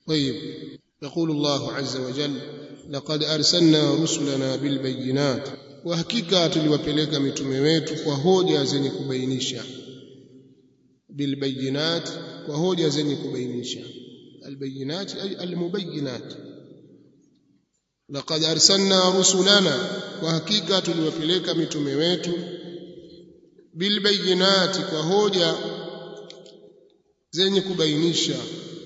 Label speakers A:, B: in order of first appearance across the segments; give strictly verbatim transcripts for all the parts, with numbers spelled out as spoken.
A: طيب يقول الله عز وجل لقد أرسلنا رسلنا بالبينات وحقيقة tuliwapeleka mitume wetu kwa hoja zenye kubainisha bilbayinat kwa hoja zenye kubainisha albayinat ay almubayinat laqad arsalna rusulana kwa hakika tuliwapeleka mitume wetu bilbayinat kwa hoja zenye kubainisha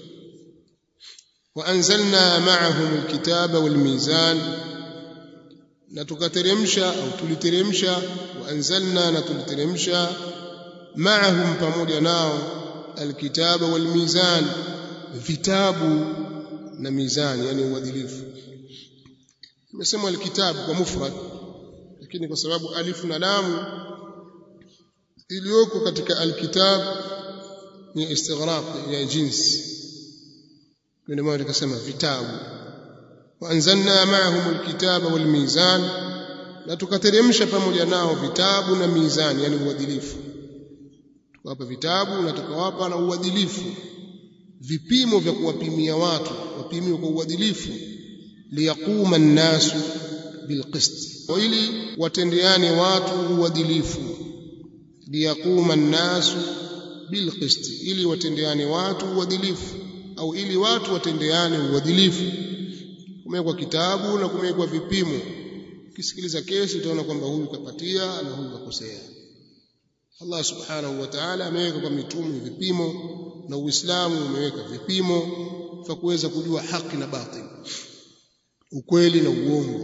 A: wa anzalna ma'ahum alkitaba walmizan na tukateremsha au tuliteremsha wa anzalna na tuliteremsha ma'ahum pamoja nao alkitaba walmizan vitabu na mizani yani uadilifu. Tumesema alkitabu kwa mufrad lakini kwa sababu alifu na lam iliyoko katika alkitab ni istighraq ya jinsi ndio maana tukasema vitabu wa anzalna ma'ahum alkitaba walmizan na tukateremsha pamoja nao vitabu na mizani yani uadilifu tukawapa vitabu na tukawapa na uadilifu vipimo vya kuwapimia watu wapimiwe kwa uadilifu liyaquma an-nasu bilqist ili watendeane watu uadilifu liyaquma an-nasu bilqist ili watendeane watu uadilifu au ili watu watendeane uadilifu kumewekwa kitabu na kumewekwa vipimo ukisikiliza kesi utaona kwamba huyu kapatia na huyu kakosea. Allah subhanahu wa ta'ala ameweka kwa mitume vipimo na Uislamu umeweka vipimo vya kuweza kujua haki na batili ukweli na uongo.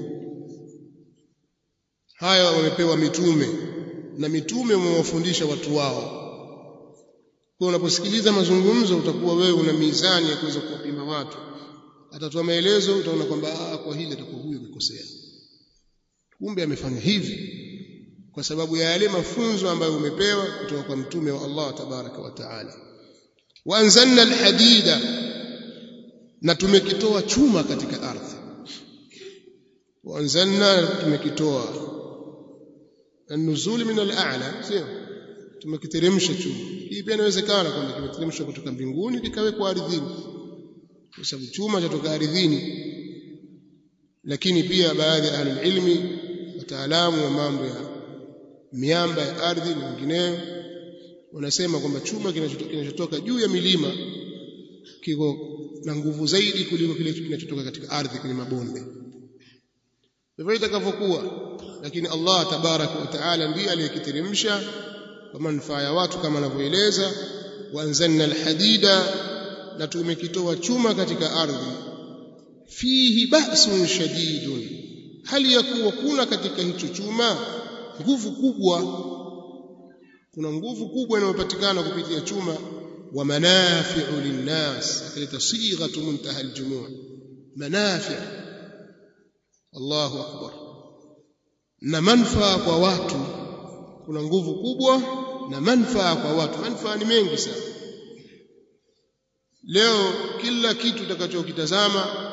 A: Haya wamepewa mitume na mitume wamewafundisha watu wao. Kwa unaposikiliza mazungumzo utakuwa wewe una mizani ya kuweza kupima watu. Atatoa maelezo utaona kwamba kwa hili atakuwa huyu amekosea. Kumbe amefanya hivi kwa sababu ya yale mafunzo ambayo umepewa kutoka kwa mtume wa Allah tabaraka wa taala. Wa anzalna alhadida na tumekitoa chuma katika ardhi. Wa anzalna tumekitoa an-nuzul min al-a'la sio tumekiteremsha chuma. Hii pia inawezekana kwamba kimeteremshwa kutoka mbinguni kikawekwa ardhini kwa sababu chuma chatoka ardhini lakini pia baadhi ya ahli ilmi wataalamu wa mambo ya miamba ya ardhi na wengineo wanasema kwamba chuma kinachotoka juu ya milima kiko na nguvu zaidi kuliko kile kinachotoka katika ardhi kwenye mabonde. Hivyo itakavyokuwa lakini Allah tabaraka wa taala ndiye aliyekiteremsha kwa manufaa ya watu kama anavyoeleza wa anzalna alhadida na tumekitoa chuma katika ardhi fihi ba'sun shadidun hali ya kuwa kuna katika hicho chuma nguvu kubwa kuna nguvu kubwa inayopatikana kupitia chuma wa manafi'u linnas akaleta sighatu muntaha aljumu' manafi' Allahu akbar na manfaa kwa watu kuna nguvu kubwa na manfaa kwa watu manfaa ni mengi sana. Leo kila kitu utakachokitazama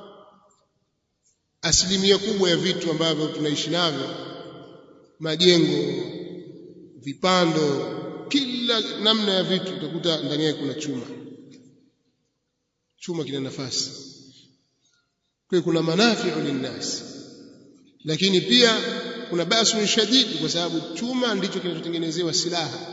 A: asilimia kubwa ya vitu ambavyo tunaishi navyo majengo vipando kila namna ya vitu utakuta ndani yake kuna chuma chuma kina nafasi kwa kuna manafi'u linnas lakini pia kuna basu shadidi kwa sababu chuma ndicho kinachotengenezewa silaha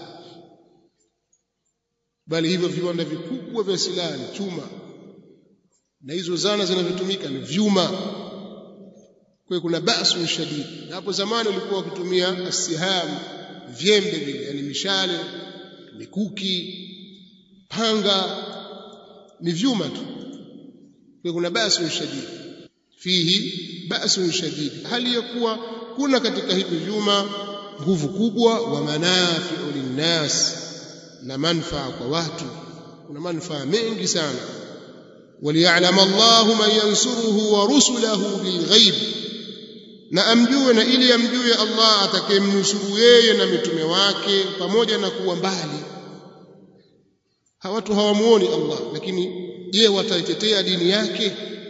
A: bali hivyo viwanda vikubwa vya silaha ni chuma na hizo zana zinazotumika ni vyuma kwa kuna basu shadidi hapo zamani walikuwa wakitumia asiham vyembe vile yani mishale mikuki panga ni vyuma tu kwa kuna basu shadidi fihi basu shadidi hali ya kuwa kuna katika hivi vyuma nguvu kubwa wa manafi'u linnas na manfaa kwa watu kuna manfaa mengi sana waliya'lam Allahu man yansuruhu wa rusulahu bilghaib na amjue na ili amjue Allah atakayemnusuru yeye na mitume wake pamoja na kuwa mbali hawatu hawamuoni Allah lakini je wataitetea dini yake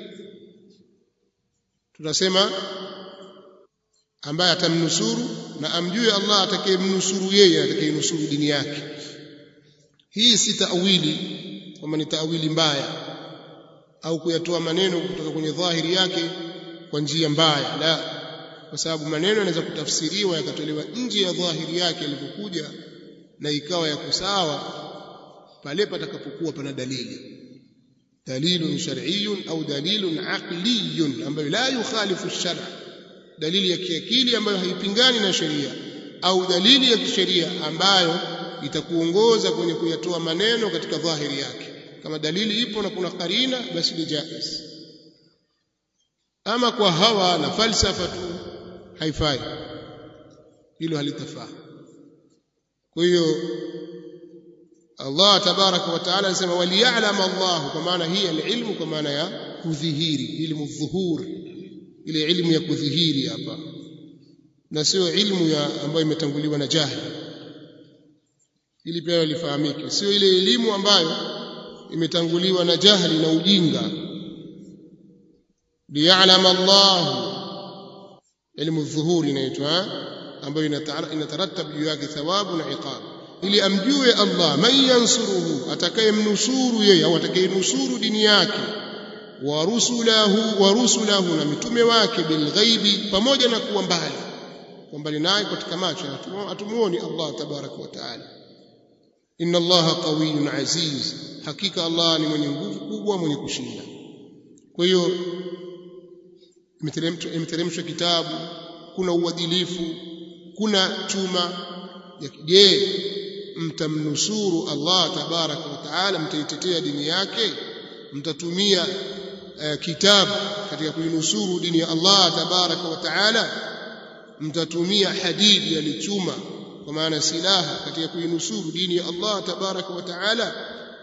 A: tunasema ambaye atamnusuru na amjue Allah atakayemnusuru yeye atakayenusuru dini yake. Hii si taawili kama ni taawili mbaya au kuyatoa maneno kutoka kwenye dhahiri yake kwa njia mbaya, la, kwa sababu maneno yanaweza kutafsiriwa yakatolewa nje ya dhahiri yake ilivyokuja na ikawa ya kusawa pale patakapokuwa pana dalili, dalilun shar'iyyun au dalilun aqliyyun ambayo la yukhalifu ash-shar', dalili ya kiakili ambayo haipingani na sheria, au dalili ya kisheria ambayo itakuongoza kwenye kuyatoa maneno katika dhahiri yake. Kama dalili ipo na kuna karina, basi ni jaiz. Ama kwa hawa na falsafa tu haifai, hilo halitafaa. Kwa hiyo Allah tabaraka wa taala anasema waliya'lam Allah, kwa maana hii alilmu kwa maana ya kudhihiri, ilmu dhuhur, ile ilmu ya kudhihiri hapa, na sio ilmu ya ambayo imetanguliwa na jahili, ili pia lifahamike, sio ile elimu ambayo imetanguliwa na jahili na ujinga. Liya'lam Allah, ilmu dhuhuri inaitwa, ambayo inataratab juu yake thawabu na iqab, ili amjue Allah man yansuruhu, atakayemnusuru yeye au atakayenusuru dini yake, wa rusulahu wa rusulahu, na mitume wake, bilghaibi, pamoja na kuwa mbali, kwa mbali naye katika macho, atumuoni Allah tabaraka wa taala. Inna Allaha qawiyyun aziz, hakika Allah ni mwenye nguvu kubwa, mwenye kushinda. Kwa hiyo imeteremshwa kitabu, kuna uadilifu, kuna chuma ya je, mtamnusuru Allah tabaraka wa taala, mtaitetea dini yake, mtatumia uh, kitabu katika kuinusuru dini ya Allah tabaraka wa taala, mtatumia hadidi ya chuma kwa maana silaha katika kuinusuru dini ya Allah tabaraka wa taala.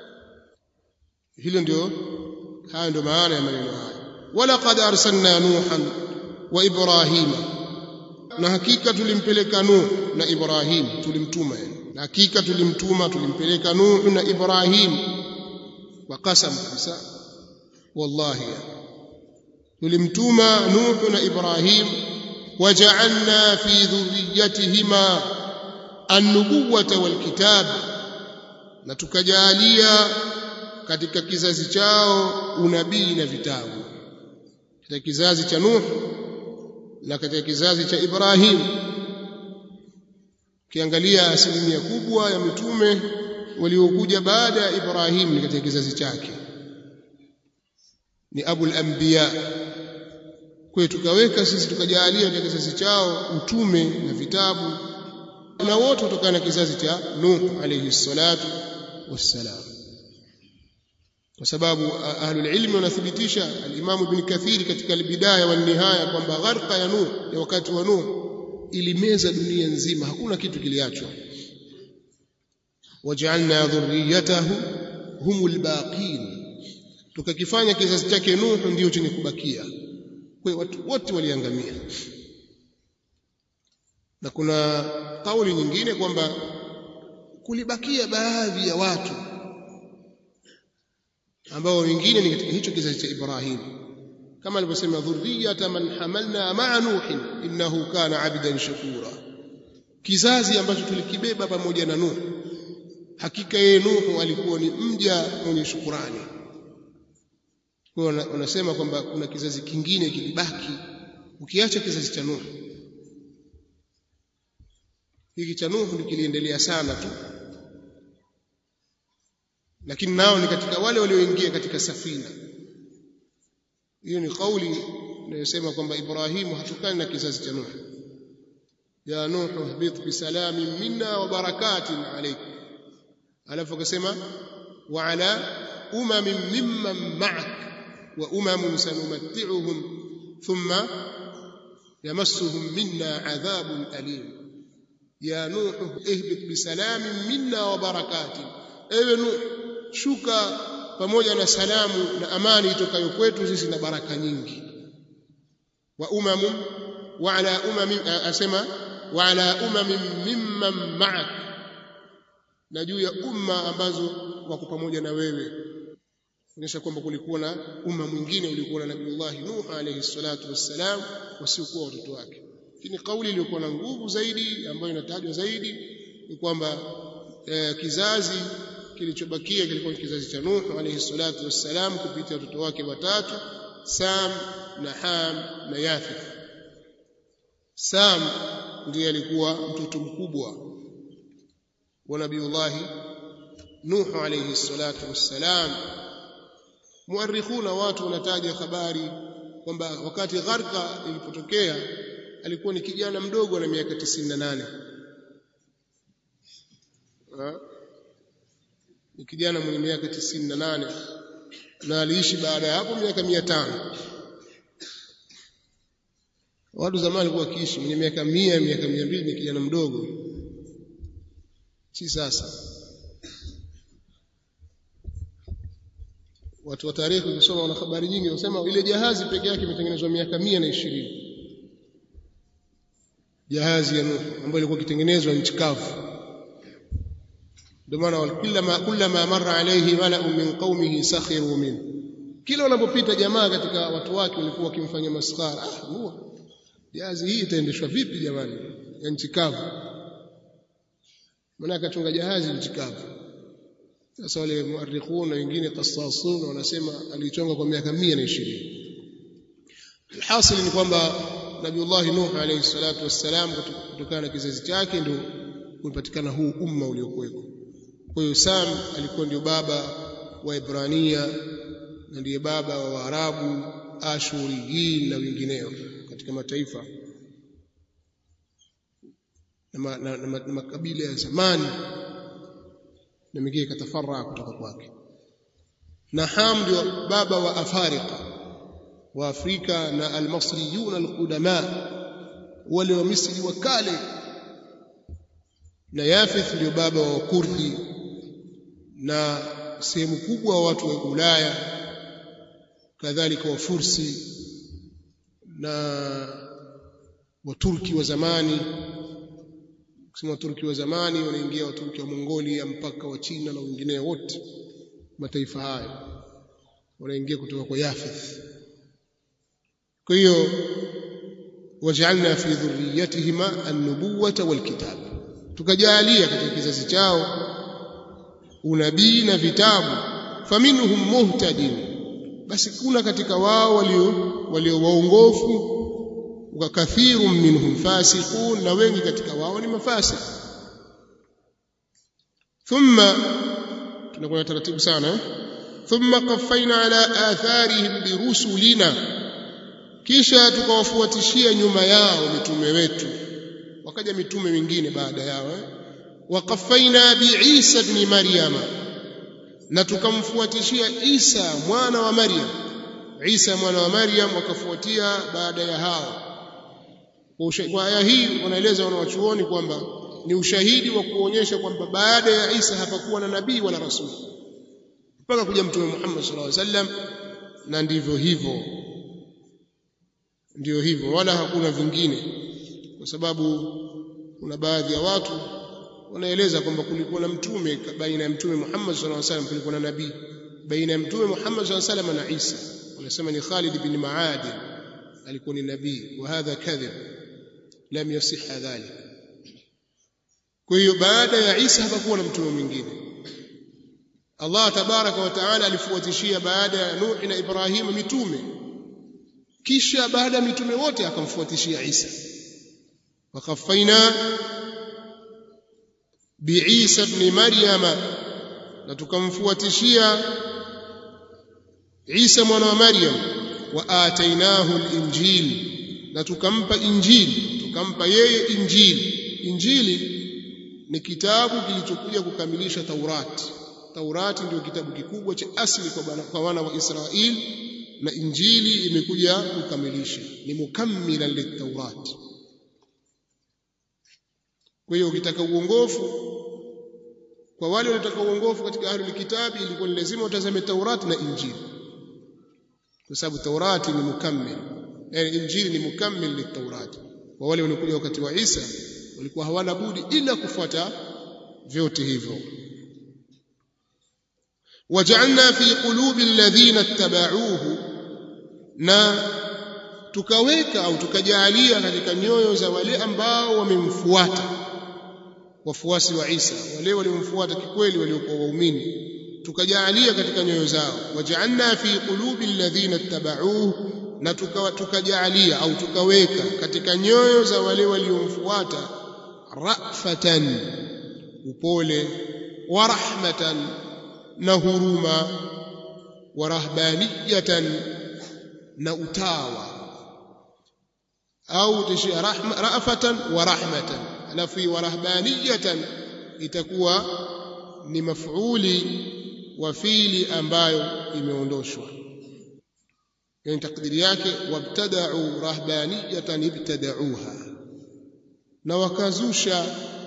A: Hilo ndio, haya ndio maana ya maneno haya. Walaqad arsalna Nuhan wa Ibrahima, na hakika tulimpeleka Nuh na Ibrahim, tulimtuma yani, na hakika tulimtuma tulimpeleka Nuh na Ibrahim, wa qasam kabisa, wallahi tulimtuma Nuh na Ibrahim, waja'alna fi dhurriyyatihima an-nubuwwata wal kitab, na tukajalia katika kizazi chao unabii na vitabu, katika kizazi cha Nuh na katika kizazi cha Ibrahim. Kiangalia asilimia kubwa ya mitume waliokuja baada ya Ibrahim ni katika kizazi chake, ni abul anbiya. Kwa hiyo tukaweka sisi tukajalia katika kizazi chao utume na vitabu, na wote kutokana na kizazi cha Nuh alayhi salatu wassalam. Kwa sababu ahlul ilmi wanathibitisha, al-Imam Ibn Kathir katika al-Bidaya wa Nihaya, kwamba gharqa ya Nuh, ya wakati wa Nuh, ilimeza dunia nzima, hakuna kitu kiliachwa. Waj'alna dhurriyyatahu humul baqin, tukakifanya kizazi chake Nuh ndio chenye kubakia, kwa watu wote waliangamia. Na kuna kauli nyingine kwamba kulibakia baadhi ya watu ambao wengine ni katika hicho kizazi cha Ibrahim, kama alivyosema dhurriyata man hamalna ma'a Nuh innahu kana 'abdan shakura, kizazi ambacho tulikibeba pamoja na Nuh, hakika yeye Nuh alikuwa ni mja mwenye shukrani. Kwa wanasema kwamba kuna kizazi kingine kilibaki ukiacha kizazi cha Nuh. Hiki cha Nuh ndio kiliendelea sana tu, lakini nao ni katika wale walioingia katika safina. Hiyo ni kauli inayosema kwamba Ibrahimu hatokani na kizazi cha Nuh. Ya Nuh ihbit bisalamin minna wa barakatin alayk, alafu akasema wa ala umamin mimman ma'ak wa umamun sanumatti'uhum thumma yamassuhum minna adhabun alim. Ya Nuh ihbit bisalamin minna wa barakatin, ewe Nuh shuka pamoja na salamu na amani itokayo kwetu sisi na baraka nyingi. Wa umamun wa ala umamin, asema wa ala umamin mimman ma'ak, na juu ya umma ambazo wako pamoja na wewe, kuonyesha kwamba kulikuwa na umma mwingine ulikuwa na Nabiiullah Nuh alayhi salatu wassalam, wasiokuwa watoto wake. Lakini kauli iliyokuwa na nguvu zaidi ambayo inatajwa zaidi ni kwamba eh, kizazi kilichobakia kilikuwa kizazi cha Nuh alayhi salatu wassalam kupitia watoto wake watatu Sam na Ham na Yafith. Sam ndiye alikuwa mtoto mkubwa wa Nabiiullah Nuh alayhi salatu wassalam. Muarrikhuna watu wanataja habari kwamba wakati gharqa ilipotokea alikuwa ni kijana mdogo na miaka tisini na nane. Ni kijana mwenye miaka tisini na nane na aliishi baada ya hapo miaka mia tano. Watu zamani walikuwa wakiishi mwenye miaka mia, miaka mia mbili ni kijana mdogo. Si sasa. Watu wa tarehe kusoma wana habari nyingi wanasema ile jahazi peke yake imetengenezwa miaka mia na ishirini. Jahazi ya Nuh ambayo ilikuwa ikitengenezwa nchi kavu. Ndio maana kila kila ma marra alayhi mala'un min qaumihi sakhiru min. Kila wanapopita jamaa katika watu wake walikuwa wakimfanya maskhara. Ah, huwa jahazi hii itaendeshwa vipi jamani? Ya nchi kavu. Maana akachunga jahazi nchi kavu. Sasa wale muarrikhuna wengine qassasun wanasema alichonga kwa miaka mia na ishirini. Alhasil ni kwamba Nabiiullah Nuh alayhi salatu wassalam kutokana na kizazi chake ndio umepatikana huu umma uliokuweko. Kwa hiyo Sam alikuwa ndio baba wa Ibrania na ndiye baba wa Waarabu, Ashuriyin na wengineo katika mataifa na, ma, na, na, na makabila ya zamani na mengine katafarra kutoka kwake. Na Ham ndio baba wa Afrika wa Afrika na al-Masriyun al-Qudama wale wa Misri wa kale. Na Yafith ndio baba wa Kurdi na sehemu kubwa wa watu wa Ulaya, kadhalika wa Fursi na Waturki wa zamani. Kusema Waturki wa zamani wanaingia Waturki wa Mongolia mpaka wa China na wengine wote mataifa hayo wanaingia kutoka kwa Yafith. Kwa hiyo waj'alna fi dhurriyyatihima an-nubuwwata wal-kitab, tukajalia katika kizazi chao unabii na vitabu. Faminhum muhtadin, basi kuna katika wao walio walio waongofu, wa kathirun minhum fasiqun, na wengi katika wao ni mafasik. Thumma, tunakwenda taratibu sana, thumma qaffayna ala atharihim birusulina, kisha tukawafuatishia nyuma yao mitume wetu. Wakaja mitume wengine baada yao. Waqaffaina bi Isa ibn Maryam, na tukamfuatishia Isa mwana wa Maryam. Isa mwana wa Maryam wakafuatia baada ya hao. Kwa aya hii wanaeleza wanawachuoni kwamba ni ushahidi wa kuonyesha kwamba baada ya Isa hapakuwa na nabii wala rasuli mpaka kuja mtume Muhammad sallallahu alaihi wasallam, na ndivyo hivyo, ndio hivyo, wala hakuna vingine. Kwa sababu kuna baadhi ya watu wanaeleza kwamba kulikuwa na mtume baina ya mtume Muhammad sallallahu alaihi wasallam, kulikuwa na nabii baina ya mtume Muhammad sallallahu alaihi wasallam na Isa. Wanasema ni Khalid bin Maad alikuwa ni nabii, wa hadha kadhib, lam yasihha dhalik. Kwa hiyo baada ya Isa hapakuwa na mtume mwingine. Allah tabaraka wa taala alifuatishia baada ya Nuh na Ibrahim mitume, kisha baada ya mitume wote akamfuatishia Isa. Waqaffaina bi Isa ibn Maryam, na tukamfuatishia Isa mwana wa Maryam. Wa atainahu al-injil, na tukampa injili, tukampa yeye injili. Injili ni kitabu kilichokuja kukamilisha Taurati. Taurati ndio kitabu kikubwa cha asili kwa wana wa Israeli, na injili imekuja kukamilisha, ni mukammila lit-Taurati. Kwa hiyo ukitaka uongofu, kwa wale wanataka uongofu katika ahlul kitabi, ilikuwa ni lazima utazame Taurati na Injili, kwa sababu Taurati ni mukammil, yani Injili ni mukammil lit-Taurati. Kwa wale waliokuja wakati wa Isa walikuwa hawana budi ila kufuata vyote hivyo. Waj'alna fi qulubi alladhina ittaba'uhu, na tukaweka au tukajalia katika nyoyo za wale ambao wamemfuata. wafuasi wa Isa wale waliomfuata kikweli waliokuwa waumini tukajaalia katika nyoyo zao waja'alna fi qulubi alladhina ittaba'uhu na tukajaalia au tukaweka katika nyoyo za wale waliomfuata ra'fatan upole wa rahmatan na huruma wa rahbaniyatan na utawa au tishia rahma ra'fatan wa rahmatan alafu wa rahbaniyatan itakuwa ni maf'uli wa fiili ambayo imeondoshwa yani takdiri yake wabtada'u rahbaniyatan ibtada'uha na wakazusha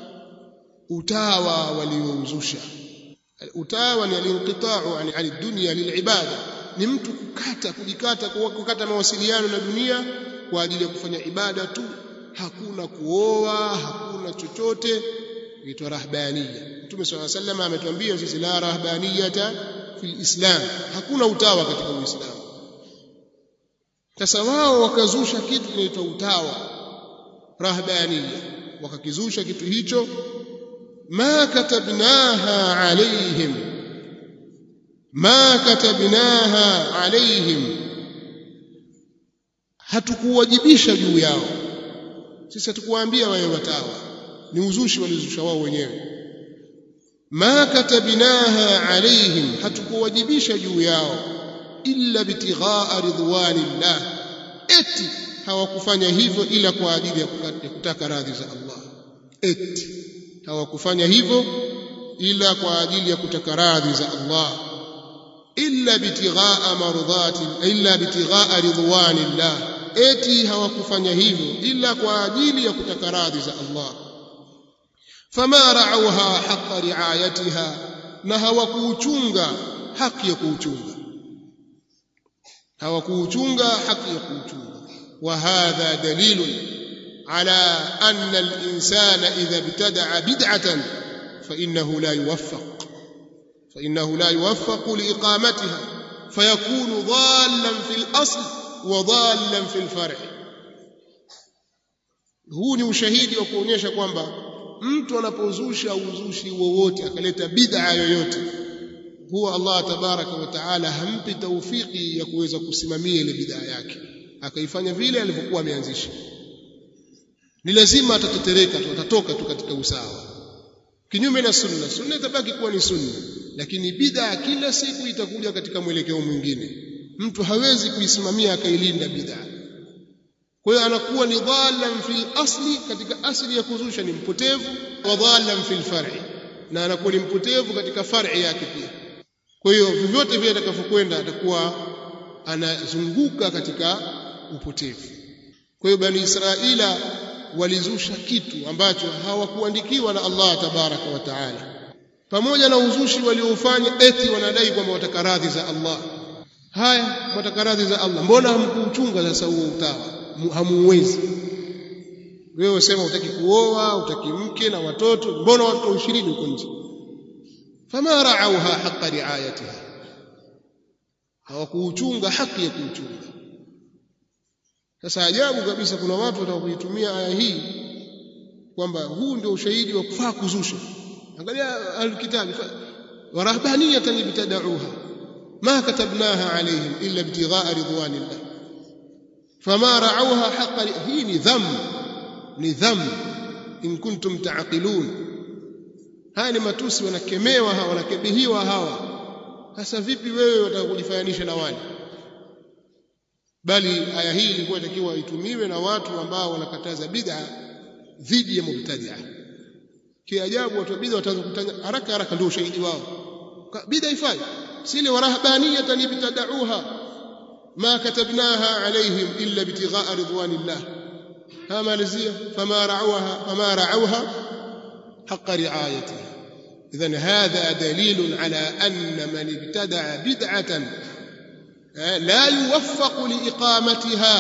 A: utawa waliouzusha utawa ni alinqita'u an ad-dunya lil'ibada ni mtu kukata kujikata kukata mawasiliano na dunia kwa ajili ya kufanya ibada tu hakuna kuoa hakuna chochote inaitwa rahbaniya Mtume swalla sallam ametuambia sisi la rahbaniyata fil islam hakuna utawa katika uislamu sasa wao wakazusha kitu kinaitwa utawa rahbaniya wakakizusha kitu hicho ma katabnaha alaihim ma katabnaha alaihim hatukuwajibisha juu yao sisi hatukuwaambia wao watawa ni uzushi walizusha wao wenyewe ma katabnaha alaihim hatukuwajibisha juu yao illa bitighaa ridwanillah eti hawakufanya hivyo ila kwa ajili ya kutaka radhi za Allah eti hawakufanya hivyo ila kwa ajili ya kutaka radhi za Allah illa bitighaa mardhati illa bitighaa ridwanillah eti hawakufanya hivyo ila kwa ajili ya kutaka radhi za Allah fama ra'awha haqqa ri'ayatiha na hawakuuchunga haki ya kuuchunga hawakuuchunga haki ya kuuchunga wa hadha dalilun ala anna al-insana idha ibtada'a bid'atan fa innahu la yuwaffaq fa innahu la yuwaffaq liiqamatiha fayakunu dhallan fil asl wa dhallan fil far' huu ni ushahidi wa kuonyesha kwamba mtu anapozusha uzushi wowote akaleta bid'a yoyote huwa Allah tabaraka wa taala hampi taufiki ya kuweza kusimamia ile bid'a yake akaifanya vile alivyokuwa ameanzisha ni lazima atatetereka tutatoka tu katika usawa kinyume na sunna sunna itabaki kuwa ni sunna lakini bid'a kila siku itakuja katika mwelekeo mwingine mtu hawezi kuisimamia akailinda bid'a kwa hiyo anakuwa ni dhalan fil asli katika asli ya kuzusha ni mpotevu wa dhalan fil far'i na anakuwa ni mpotevu katika far'i yake pia kwa hiyo vyovyote vile atakavyokwenda atakuwa anazunguka katika upotevu kwa hiyo bani Israila walizusha kitu ambacho hawakuandikiwa na Allah tabaraka wa taala pamoja na uzushi waliofanya eti wanadai kwamba wataka radhi za Allah haya wataka radhi za Allah mbona hamkuuchunga sasa huo utawa hamuwezi wewe usema utaki kuoa utaki mke na watoto mbona watoto ishirini huko nje fama ra'awha haqqa ri'ayatiha hawakuuchunga haki ya kuuchunga sasa ajabu kabisa kuna watu watakuitumia aya hii kwamba huu ndio ushahidi wa kufaa kuzusha angalia alkitab wa rahbaniyatan ibtada'uha ma katabnaha alayhim illa ibtigha'a ridwanillah fama ra'awha haqqa hii ni dham ni dham in kuntum ta'qilun haya ni matusi wanakemewa hawa wanakebehiwa hawa sasa vipi wewe utakujifananisha na wale bali aya hii ilikuwa itakiwa itumiwe na watu ambao wanakataza bid'a dhidi ya mubtadi'a kiajabu watu wa bid'a wataanza kutanya haraka haraka ndio ushahidi wao bid'a ifai sile warahbaniyatan ibtada'uha ما كتبناها عليهم إلا ابتغاء رضوان الله هما لزيه فما رعوها فما رعوها حق رعايتها إذن هذا دليل على أن من ابتدع بدعة لا يوفق لإقامتها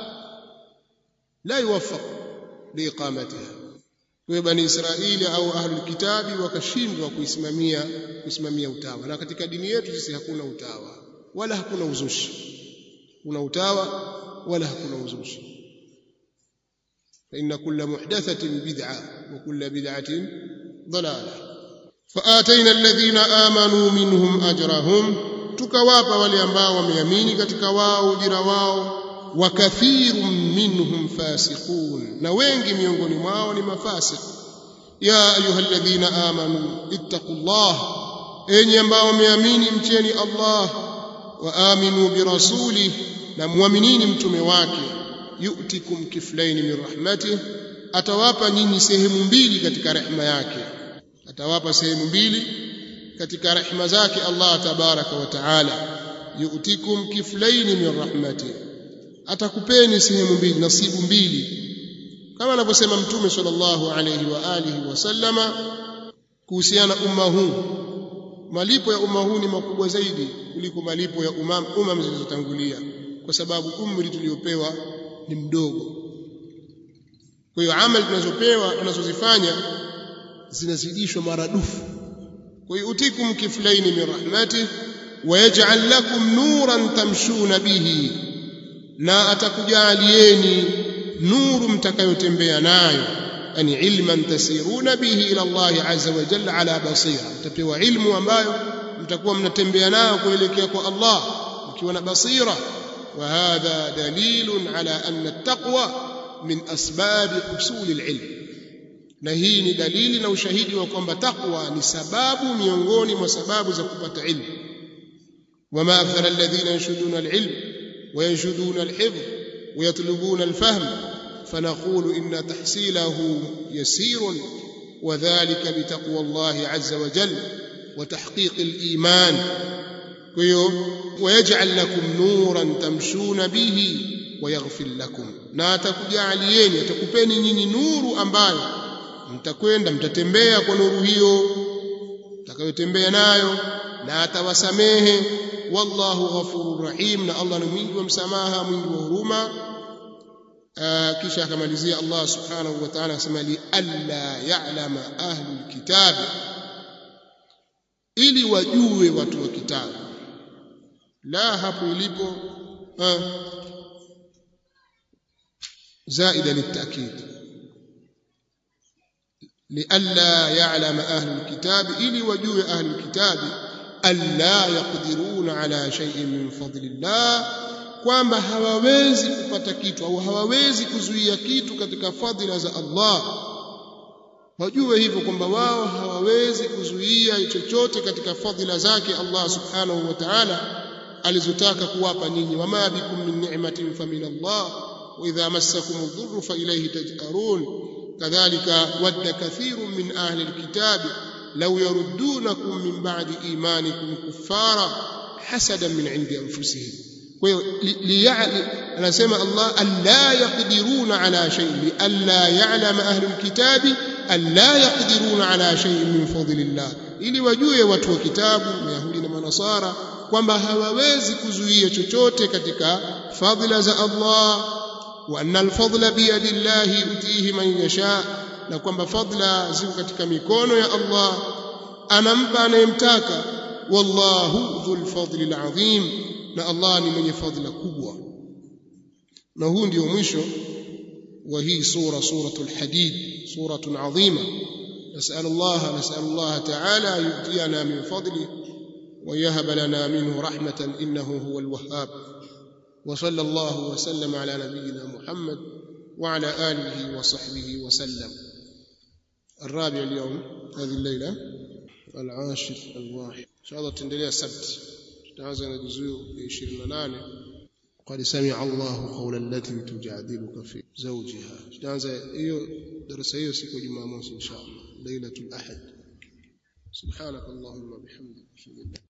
A: لا يوفق لإقامتها وبني إسرائيل أو أهل الكتاب وكشindwa kuisimamia kuisimamia utawa na katika dini yetu sisi hakuna utawa wala hakuna uzushi kuna utawa wala hakuna uzushi fa inna kulla muhdathatin bid'a wa kulla bid'atin dhalala. Faataina alladhina amanu minhum ajrahum, tukawapa wale ambao wameamini katika wao ujira wao. Wa kathirun minhum fasiqun, na wengi miongoni mwao ni mafasiq. Ya ayyuhalladhina amanu ittaqullah, enyi ambao wameamini mcheni Allah. Wa aminu birasuli, na muaminini mtume wake. Yu'tikum kiflaini min rahmatih, atawapa nyinyi sehemu mbili katika rehema yake. Atawapa sehemu mbili katika rehema zake Allah tabaraka wa taala. Yu'tikum kiflaini min rahmatih, atakupeni sehemu mbili, nasibu mbili, kama anavyosema mtume sallallahu alayhi wa alihi wasallama kuhusiana umma huu. Malipo ya umma huu ni makubwa zaidi kuliko malipo ya umam umam zilizotangulia, kwa sababu umri tuliopewa ni mdogo. Kwa hiyo amali tunazopewa tunazozifanya zinazidishwa maradufu. Kwa hiyo utikum kiflaini min rahmati wa yaj'al lakum nuran tamshuna bihi, na atakujalieni nuru mtakayotembea nayo, yani ilman tasiruna bihi ila Allah azza wa jalla ala basira. Mtapewa ilmu ambayo mtakuwa mnatembea nayo kuelekea kwa Allah mkiwa na basira. Wa hadha dalilun ala anna at-taqwa min asbab husul al-ilm, na hii ni dalili na ushahidi wa kwamba taqwa ni sababu miongoni mwa sababu za kupata ilmu. Wama akthara alladhina yanshuduna al-ilm wa yanshuduna al-hifdh wa yatlubuna al-fahm fanaqulu inna tahsilahu yasirun wa dhalika bi taqwa Allah azza wa jalla wa tahqiq al-iman. Kwa hiyo wayaj'al lakum nuran tamshuna bihi wa yaghfir lakum, na atakujalieni, atakupeni nyinyi nuru ambayo mtakwenda mtatembea kwa nuru hiyo mtakayotembea nayo, na atawasamehe. Wallahu ghafurur rahim, na Allah ni mwingi wa msamaha mwingi wa huruma. Kisha akamalizia Allah subhanahu wa ta'ala akasema li alla ya'lama ahlul kitab, ili wajue watu wa kitabu. La hapo ilipo zaida litakid, لئلا يعلم أهل الكتاب إلي وجوه أهل الكتاب ألا يقدرون على شيء من فضل الله, kwamba hawawezi kupata kitu au hawawezi kuzuia kitu katika fadhila za Allah. Wajue hivyo kwamba wao hawawezi kuzuia chochote katika fadhila zake Allah subhanahu wa ta'ala alizotaka kuwapa nyinyi. Wama bikum min ni'matin famin Allah wa idha massakum ad-dhurru fa ilayhi taj'arun. كذلك ود كثير من أهل الكتاب لو يردونكم من بعد إيمانكم كفارا حسدا من عند أنفسهم. أنا سمع الله ألا يقدرون على شيء، ألا يعلم أهل الكتاب ألا يقدرون على شيء من فضل الله، ili wajue watu wa kitabu Mayahudi na Manasara kwamba hawawezi kuzuia chochote katika fadhila za Allah. Wa anna al-fadla bi yadi Allah yutihi man yasha, na kwamba fadla ziko katika mikono ya Allah, anampa anayemtaka. Wallahu dhul fadli al-azim, na Allah ni mwenye fadhila kubwa. Na huu ndio mwisho wa hii sura, suratul Hadid, suratun azima. نسأل الله نسأل الله تعالى يؤتينا من فضله ويهب لنا منه رحمة إنه هو الوهاب. وصلى الله وسلم على نبينا محمد وعلى آله وصحبه وسلم. الرابع اليوم هذه الليلة العاشر الواحد إن شاء الله تندلي السبت تعزنا جزء عشرين ونانه. قد سمع الله قول التي تجادلك في زوجها. تعزنا إيو درس إيو سيكو جماموس إن شاء الله ليلة الأحد. سبحانك اللهم وبحمدك.